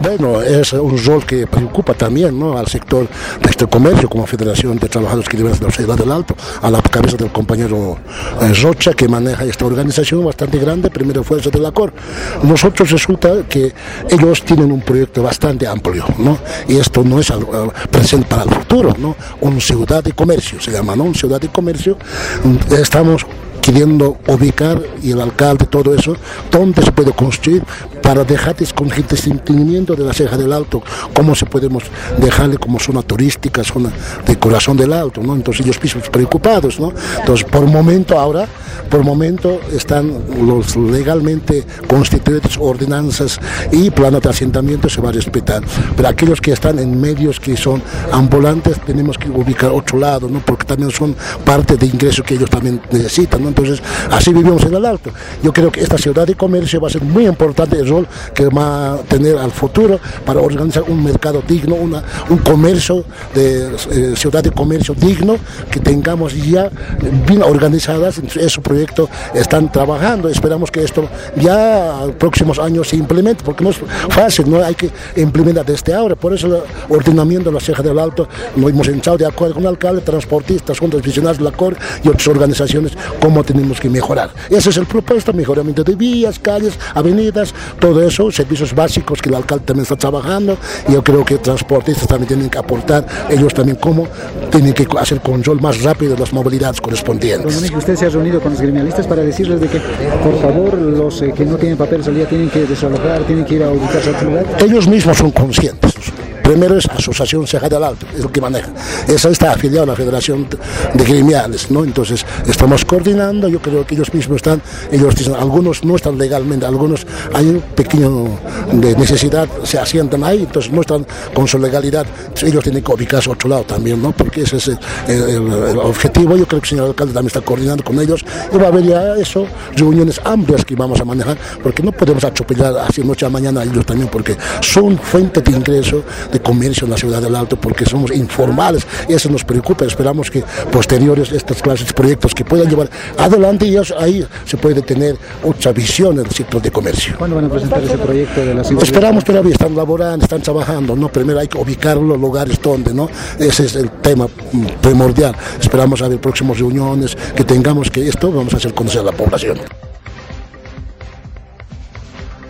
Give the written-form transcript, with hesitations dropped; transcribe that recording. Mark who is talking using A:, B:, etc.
A: Bueno, es un rol que preocupa también, ¿no?, al sector de este comercio, como Federación de Trabajadores Quilimeños de la Ciudad del Alto, a la cabeza del compañero Rocha, que maneja esta organización bastante grande, primera fuerza de la COR. Nosotros resulta que ellos tienen un proyecto bastante amplio, ¿no?, y esto no es presente para el futuro, ¿no?, una ciudad de comercio, se llama, ¿no?, una ciudad de comercio. Estamos queriendo ubicar, y el alcalde, todo eso, dónde se puede construir para dejar con el distinguimiento de la Ceja del Alto, cómo se podemos dejarle como zona turística, zona de corazón del Alto, ¿no? Entonces ellos mismos preocupados, ¿no? Entonces por momento están los legalmente constituidas ordenanzas y planes de asentamiento se va a respetar, pero aquellos que están en medios que son ambulantes tenemos que ubicar otro lado, ¿no?, porque también son parte de ingresos que ellos también necesitan, ¿no? Entonces así vivimos en el Alto. Yo creo que esta ciudad de comercio va a ser muy importante el rol que va a tener al futuro para organizar un mercado digno, un comercio de ciudad de comercio digno, que tengamos ya bien organizadas. En ese proyecto están trabajando, esperamos que esto ya en próximos años se implemente, porque no es fácil, no hay que implementar desde ahora. Por eso el ordenamiento de la Ceja del Alto nos hemos echado de acuerdo con el alcalde, transportistas, juntas visionarios de la COR y otras organizaciones, cómo tenemos que mejorar. Ese es el propuesto, mejoramiento de vías, calles, avenidas, todo eso, servicios básicos que el alcalde también está trabajando. Y yo creo que transportistas también tienen que aportar, ellos también cómo tienen que hacer control más rápido de las movilidades correspondientes.
B: ¿Usted se ha reunido con los gremialistas para decirles de que, por favor, los que no tienen papel de salida tienen que desalojar, tienen que ir a ubicarse a otro lugar?
A: Ellos mismos son conscientes. Primero es Asociación Ceja del Alto, es lo que maneja. Esa está afiliada a la Federación de Gremiales, ¿no? Entonces estamos coordinando, yo creo que ellos mismos están, ellos dicen, algunos no están legalmente, algunos hay un pequeño de necesidad, se asientan ahí, entonces no están con su legalidad, ellos tienen que ubicarse a otro lado también, ¿no?, porque ese es el objetivo. Yo creo que el señor alcalde también está coordinando con ellos y va a haber ya eso, reuniones amplias que vamos a manejar, porque no podemos atropellar así noche a mañana a ellos también, porque son fuente de ingreso de comercio en la Ciudad del Alto, porque somos informales, y eso nos preocupa. Esperamos que posteriores estas clases de proyectos que puedan llevar adelante, y ahí se puede tener otra visión del sector de comercio.
B: ¿Cuándo van a presentar ese proyecto de la ciudad?
A: Esperamos todavía, están laborando, están trabajando, ¿no? Primero hay que ubicar los lugares donde, ¿no? Ese es el tema primordial. Esperamos a ver próximas reuniones que tengamos, que esto vamos a hacer conocer a la población.